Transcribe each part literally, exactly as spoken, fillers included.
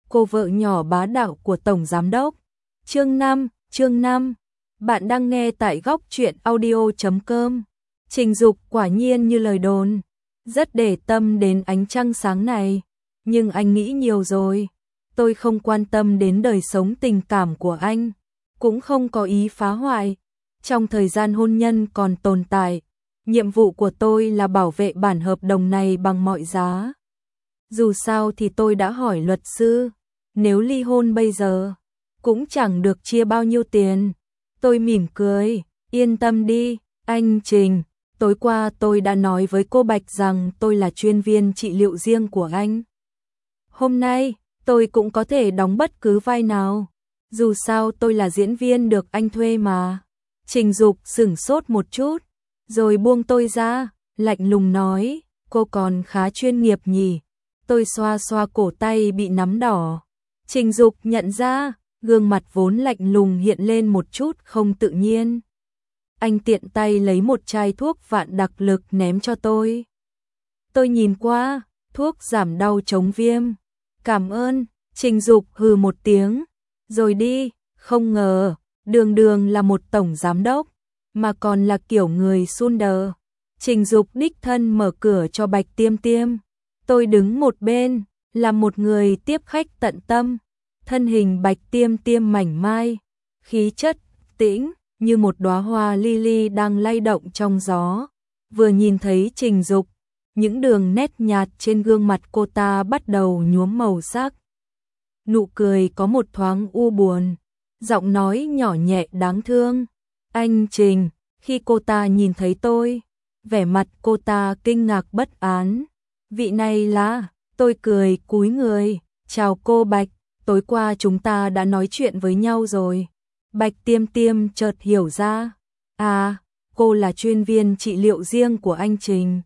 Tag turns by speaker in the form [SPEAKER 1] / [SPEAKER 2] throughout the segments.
[SPEAKER 1] cô vợ nhỏ bá đạo của Tổng Giám Đốc. Chương năm, chương năm. Bạn đang nghe tại góc truyện audio chấm com. Trình Dục quả nhiên như lời đồn, rất để tâm đến ánh trăng sáng này. Nhưng anh nghĩ nhiều rồi. Tôi không quan tâm đến đời sống tình cảm của anh, cũng không có ý phá hoại. Trong thời gian hôn nhân còn tồn tại, nhiệm vụ của tôi là bảo vệ bản hợp đồng này bằng mọi giá. Dù sao thì tôi đã hỏi luật sư, nếu ly hôn bây giờ, cũng chẳng được chia bao nhiêu tiền. Tôi mỉm cười, yên tâm đi, anh Trình, tối qua tôi đã nói với cô Bạch rằng tôi là chuyên viên trị liệu riêng của anh. Hôm nay, tôi cũng có thể đóng bất cứ vai nào, dù sao tôi là diễn viên được anh thuê mà. Trình Dục sửng sốt một chút, rồi buông tôi ra, lạnh lùng nói, cô còn khá chuyên nghiệp nhỉ. Tôi xoa xoa cổ tay bị nắm đỏ. Trình Dục nhận ra, gương mặt vốn lạnh lùng hiện lên một chút không tự nhiên. Anh tiện tay lấy một chai thuốc vạn đặc lực ném cho tôi. Tôi nhìn qua, thuốc giảm đau chống viêm. Cảm ơn, Trình Dục hừ một tiếng, rồi đi. Không ngờ, đường đường là một tổng giám đốc, mà còn là kiểu người sun đờ. Trình Dục đích thân mở cửa cho Bạch Tiêm Tiêm. Tôi đứng một bên, là một người tiếp khách tận tâm. Thân hình Bạch Tiêm Tiêm mảnh mai, khí chất tĩnh như một đóa hoa lily đang lay động trong gió. Vừa nhìn thấy Trình Dục, những đường nét nhạt trên gương mặt cô ta bắt đầu nhuốm màu sắc. Nụ cười có một thoáng u buồn, giọng nói nhỏ nhẹ đáng thương. Anh Trình, khi cô ta nhìn thấy tôi, vẻ mặt cô ta kinh ngạc bất an. Vị này là, tôi cười cúi người, chào cô Bạch, tối qua chúng ta đã nói chuyện với nhau rồi. Bạch Tiêm Tiêm chợt hiểu ra, à, cô là chuyên viên trị liệu riêng của anh Trình.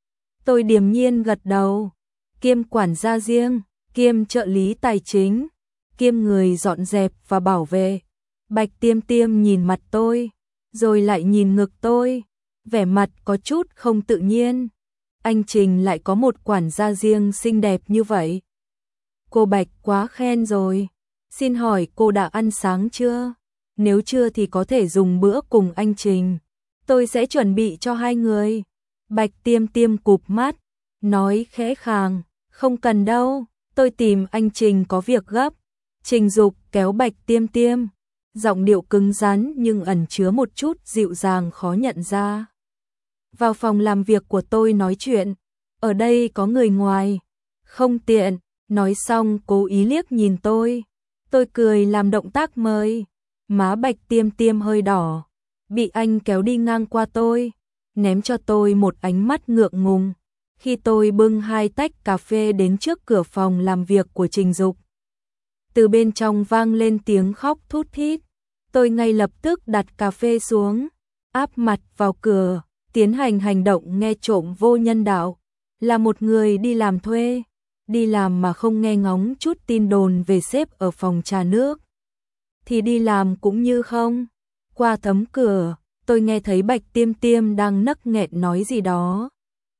[SPEAKER 1] Tôi điềm nhiên gật đầu, kiêm quản gia riêng, kiêm trợ lý tài chính, kiêm người dọn dẹp và bảo vệ. Bạch Tiêm Tiêm nhìn mặt tôi, rồi lại nhìn ngực tôi, vẻ mặt có chút không tự nhiên. Anh Trình lại có một quản gia riêng xinh đẹp như vậy. Cô Bạch quá khen rồi. Xin hỏi cô đã ăn sáng chưa? Nếu chưa thì có thể dùng bữa cùng anh Trình. Tôi sẽ chuẩn bị cho hai người. Bạch Tiêm Tiêm cụp mắt, nói khẽ khàng, không cần đâu, tôi tìm anh Trình có việc gấp. Trình Dục kéo Bạch Tiêm Tiêm, giọng điệu cứng rắn nhưng ẩn chứa một chút dịu dàng khó nhận ra. Vào phòng làm việc của tôi nói chuyện, ở đây có người ngoài, không tiện. Nói xong cố ý liếc nhìn tôi, tôi cười làm động tác mời. Má Bạch Tiêm Tiêm hơi đỏ, bị anh kéo đi ngang qua tôi, ném cho tôi một ánh mắt ngượng ngùng. Khi tôi bưng hai tách cà phê đến trước cửa phòng làm việc của Trình Dục, từ bên trong vang lên tiếng khóc thút thít. Tôi ngay lập tức đặt cà phê xuống, áp mặt vào cửa, tiến hành hành động nghe trộm vô nhân đạo. Là một người đi làm thuê, đi làm mà không nghe ngóng chút tin đồn về sếp ở phòng trà nước, thì đi làm cũng như không. Qua tấm cửa, tôi nghe thấy Bạch Tiêm Tiêm đang nấc nghẹn nói gì đó,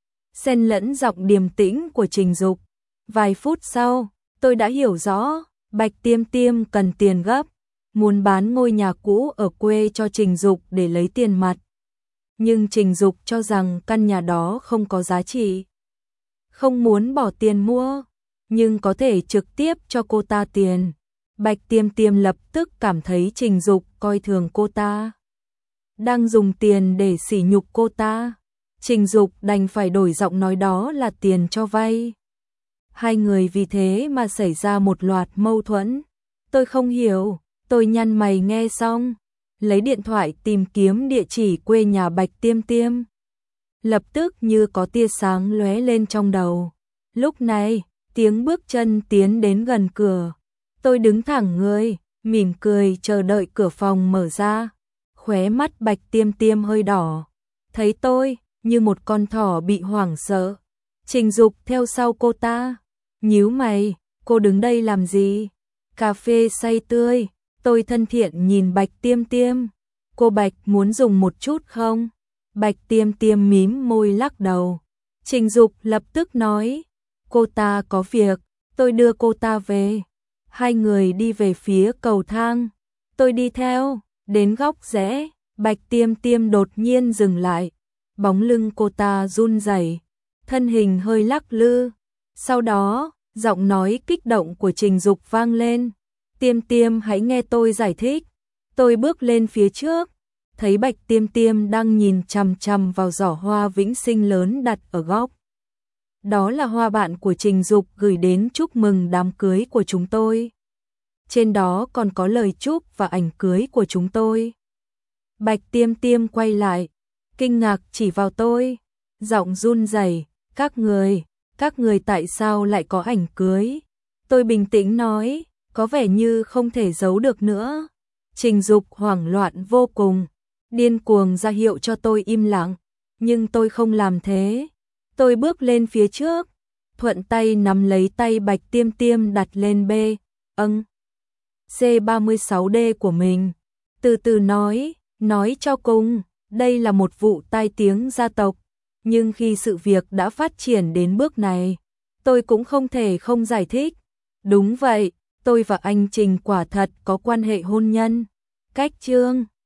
[SPEAKER 1] xen lẫn giọng điềm tĩnh của Trình Dục. Vài phút sau, tôi đã hiểu rõ, Bạch Tiêm Tiêm cần tiền gấp, muốn bán ngôi nhà cũ ở quê cho Trình Dục để lấy tiền mặt. Nhưng Trình Dục cho rằng căn nhà đó không có giá trị, không muốn bỏ tiền mua, nhưng có thể trực tiếp cho cô ta tiền. Bạch Tiêm Tiêm lập tức cảm thấy Trình Dục coi thường cô ta, đang dùng tiền để sỉ nhục cô ta. Trình Dục đành phải đổi giọng nói đó là tiền cho vay. Hai người vì thế mà xảy ra một loạt mâu thuẫn. Tôi không hiểu, tôi nhăn mày nghe xong, lấy điện thoại tìm kiếm địa chỉ quê nhà Bạch Tiêm Tiêm. Lập tức như có tia sáng lóe lên trong đầu. Lúc này, tiếng bước chân tiến đến gần cửa. Tôi đứng thẳng người, mỉm cười chờ đợi cửa phòng mở ra. Khóe mắt Bạch Tiêm Tiêm hơi đỏ. Thấy tôi, như một con thỏ bị hoảng sợ. Trình Dục theo sau cô ta. Nhíu mày, cô đứng đây làm gì? Cà phê say tươi. Tôi thân thiện nhìn Bạch Tiêm Tiêm. Cô Bạch muốn dùng một chút không? Bạch Tiêm Tiêm mím môi lắc đầu. Trình Dục lập tức nói, cô ta có việc, tôi đưa cô ta về. Hai người đi về phía cầu thang. Tôi đi theo, đến góc rẽ, Bạch Tiêm Tiêm đột nhiên dừng lại. Bóng lưng cô ta run rẩy, thân hình hơi lắc lư. Sau đó, giọng nói kích động của Trình Dục vang lên. Tiêm Tiêm hãy nghe tôi giải thích. Tôi bước lên phía trước, thấy Bạch Tiêm Tiêm đang nhìn chằm chằm vào giỏ hoa vĩnh sinh lớn đặt ở góc. Đó là hoa bạn của Trình Dục gửi đến chúc mừng đám cưới của chúng tôi. Trên đó còn có lời chúc và ảnh cưới của chúng tôi. Bạch Tiêm Tiêm quay lại, kinh ngạc chỉ vào tôi, giọng run rẩy, các người, các người tại sao lại có ảnh cưới? Tôi bình tĩnh nói, có vẻ như không thể giấu được nữa. Trình Dục hoảng loạn vô cùng, điên cuồng ra hiệu cho tôi im lặng, nhưng tôi không làm thế. Tôi bước lên phía trước, thuận tay nắm lấy tay Bạch Tiêm Tiêm đặt lên B, âng, C ba mươi sáu D của mình. Từ từ nói, nói cho cùng, đây là một vụ tai tiếng gia tộc. Nhưng khi sự việc đã phát triển đến bước này, tôi cũng không thể không giải thích. Đúng vậy, tôi và anh Trình quả thật có quan hệ hôn nhân. Cách chương